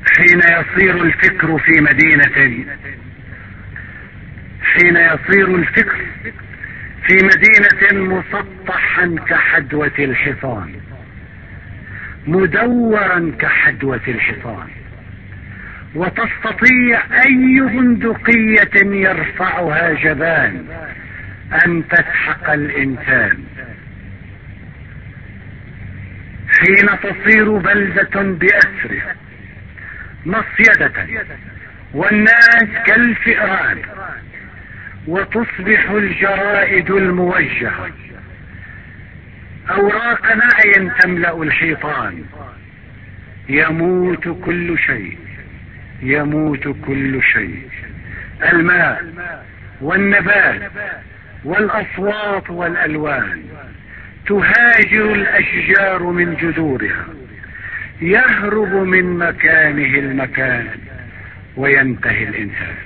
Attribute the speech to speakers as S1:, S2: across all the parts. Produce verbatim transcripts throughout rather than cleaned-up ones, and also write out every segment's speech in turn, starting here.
S1: حين يصير الفكر في مدينة حين يصير الفكر في مدينة مسطحا كحدوة الحصان، مدورا كحدوة الحصان، وتستطيع اي بندقية يرفعها جبان ان تسحق الانسان. حين تصير بلدة بأسرها مصيدة والناس كالفئران، وتصبح الجرائد الموجهة اوراق نعي تملأ الحيطان، يموت كل شيء، يموت كل شيء، الماء والنبات والاصوات والالوان، تهاجر الاشجار من جذورها، يهرب من مكانه المكان، وينتهي الانسان.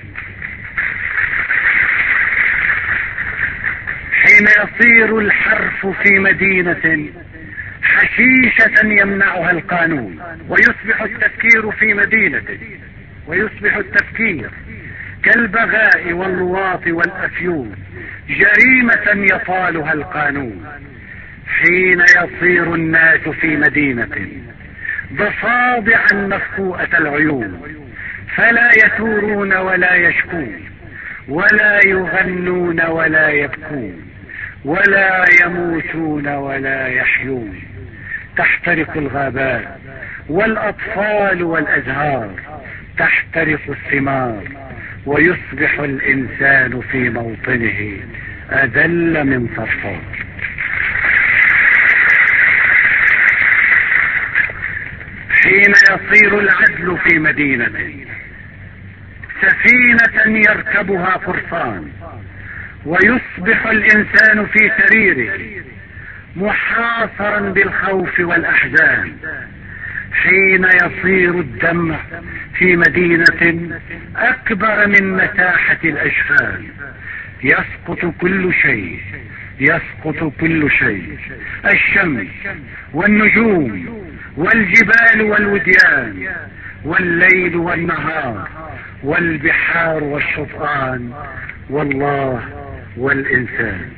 S1: حين يصير الحرف في مدينة حشيشة يمنعها القانون، ويصبح التفكير في مدينة ويصبح التفكير كالبغاء واللواط والافيون جريمة يطالها القانون. حين يصير الناس في مدينة ضفادعا مفكوءة العيون، فلا يثورون ولا يشكون ولا يغنون ولا يبكون ولا يموتون ولا يحيون. تحترق الغابات والاطفال والازهار، تحترق الثمار، ويصبح الانسان في موطنه اذل من صرصار. حين يصير العدل في مدينة سفينة يركبها فرسان، ويصبح الانسان في سريره محاصرا بالخوف والاحزان. حين يصير الدمع في مدينة اكبر من مساحة الاجفان، يسقط كل شيء، يسقط كل شيء، الشمس والنجوم والجبال والوديان والليل والنهار والبحار والشطآن والله والإنسان.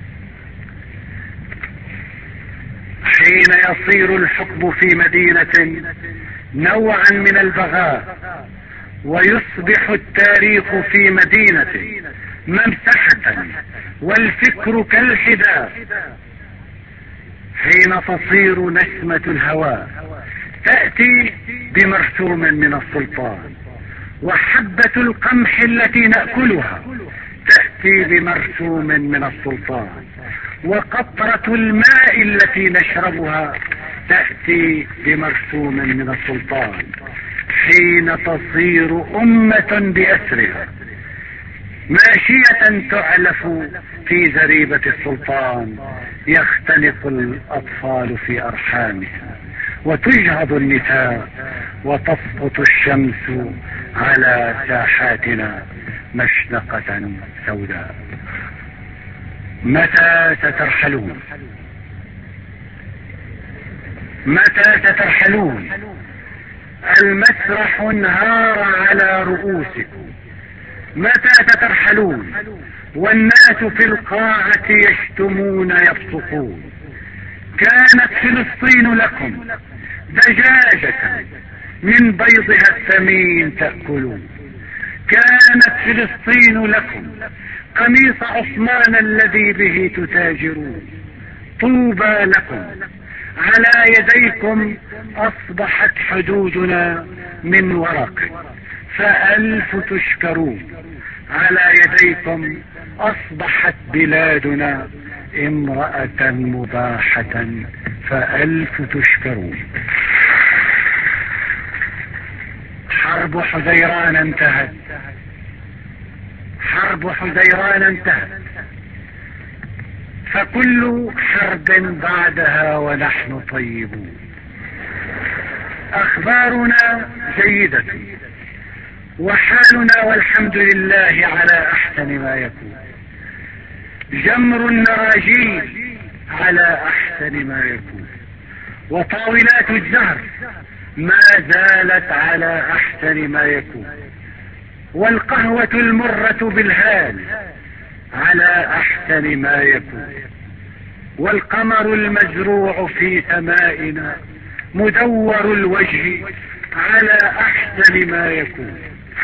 S1: حين يصير الحكم في مدينة نوعا من البغاء، ويصبح التاريخ في مدينة ممسحة والفكر كالحذاء. حين تصير نسمة الهواء تأتي بمرسوم من السلطان، وحبة القمح التي نأكلها تأتي بمرسوم من السلطان، وقطرة الماء التي نشربها تأتي بمرسوم من السلطان. حين تصير أمة بأسرها ماشية تعلف في زريبة السلطان، يختنق الأطفال في أرحامها، وتجهض النساء، وتسقط الشمس على ساحاتنا مشنقة سوداء. متى سترحلون؟ متى سترحلون؟ المسرح انهار على رؤوسكم. متى سترحلون والناس في القاعة يشتمون يبصقون؟ كانت فلسطين لكم دجاجة من بيضها الثمين تأكلون. كانت فلسطين لكم قميص عثمان الذي به تتاجرون. طوبى لكم، على يديكم أصبحت حدودنا من ورق فألف تشكرون. على يديكم أصبحت بلادنا امرأة مباحة فألف تشكرون. حرب حزيران انتهت، حرب حزيران انتهت، فكل حرب بعدها ونحن طيبون. أخبارنا جيدة، وحالنا والحمد لله على أحسن ما يكون. جمر النراجيل على أحسن ما يكون، وطاولات الزهر ما زالت على احسن ما يكون، والقهوة المرة بالهال على احسن ما يكون، والقمر المزروع في سمائنا مدور الوجه على احسن ما يكون،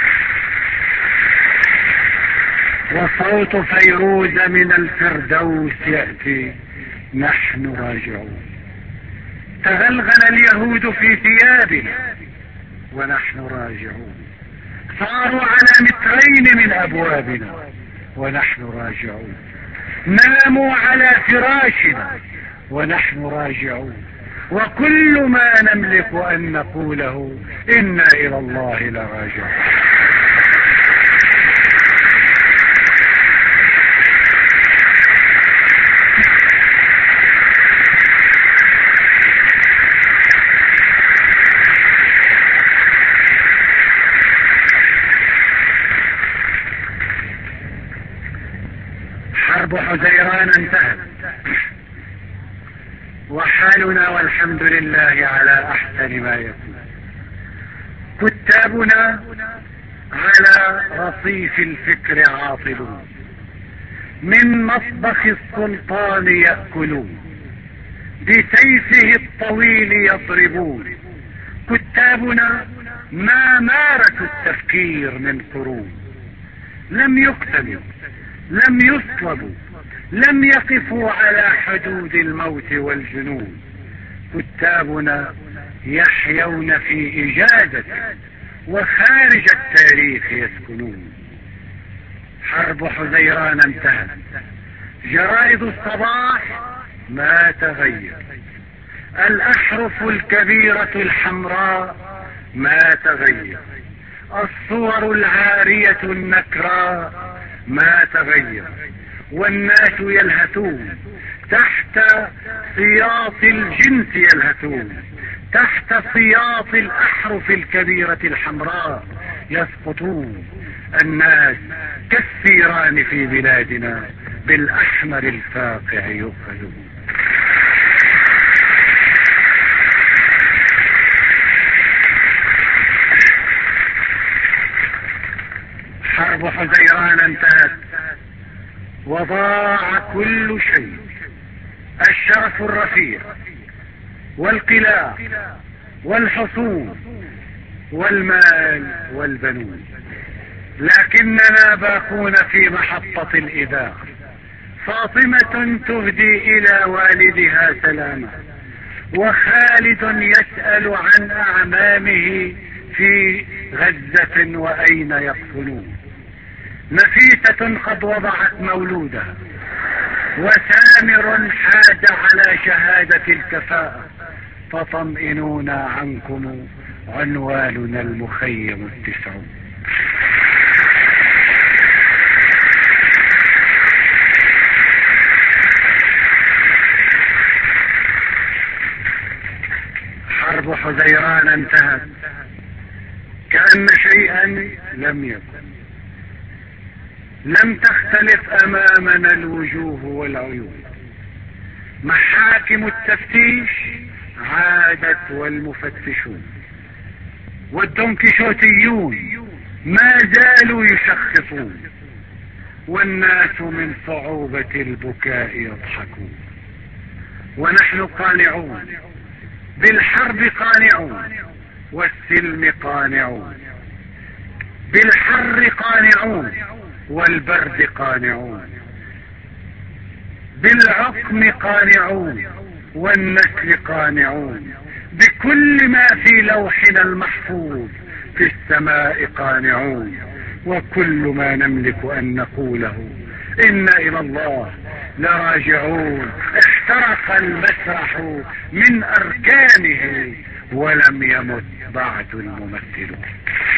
S1: وصوت فيروز من الفردوس يأتي نحن راجعون. تغلغل اليهود في ثيابنا ونحن راجعون، صاروا على مترين من ابوابنا ونحن راجعون، ناموا على فراشنا ونحن راجعون، وكل ما نملك ان نقوله انا الى الله لراجعون. حرب حزيران انتهت، وحالنا والحمد لله على احسن ما يكون. كتابنا على رصيف الفكر عاطلون، من مطبخ السلطان يأكلون، بسيفه الطويل يضربون. كتابنا ما مارسوا التفكير من قرون، لم يقتلوا، لم يصلبوا، لم يقفوا على حدود الموت والجنون. كتابنا يحيون في إجازة وخارج التاريخ يسكنون. حرب حزيران انتهت، جرائد الصباح ما تغير، الأحرف الكبيرة الحمراء ما تغير، الصور العارية النكراء ما تغير، والناس يلهثون تحت سياط الجنس، يلهثون تحت سياط الأحرف الكبيرة الحمراء يسقطون. الناس كالثيران في بلادنا بالأحمر الفاقع يؤخذون. حرب حزيران انتهت، وضاع كل شيء، الشرف الرفيع والقلاع والحصون والمال والبنون، لكننا باقون في محطة الإذاعة. فاطمة تهدي إلى والدها سلاما، وخالد يسأل عن أعمامه في غزة وأين يقتلون. نفيسة قد وضعت مولودها، وسامر حاز على شهادة الكفاءة، فطمئنونا عنكم عنواننا المخيم التسعون. حرب حزيران انتهت كأن شيئا لم يكن، لم تختلف امامنا الوجوه والعيون. محاكم التفتيش عادت، والمفتشون والدنكشوتيون ما زالوا يشخصون، والناس من صعوبة البكاء يضحكون. ونحن قانعون بالحرب، قانعون والسلم قانعون، بالحر قانعون والبرد قانعون، بالعقم قانعون والنسل قانعون، بكل ما في لوحنا المحفوظ في السماء قانعون. وكل ما نملك أن نقوله إنا إلى الله لراجعون. احترق المسرح من أركانه ولم يمت بعد الممثلون.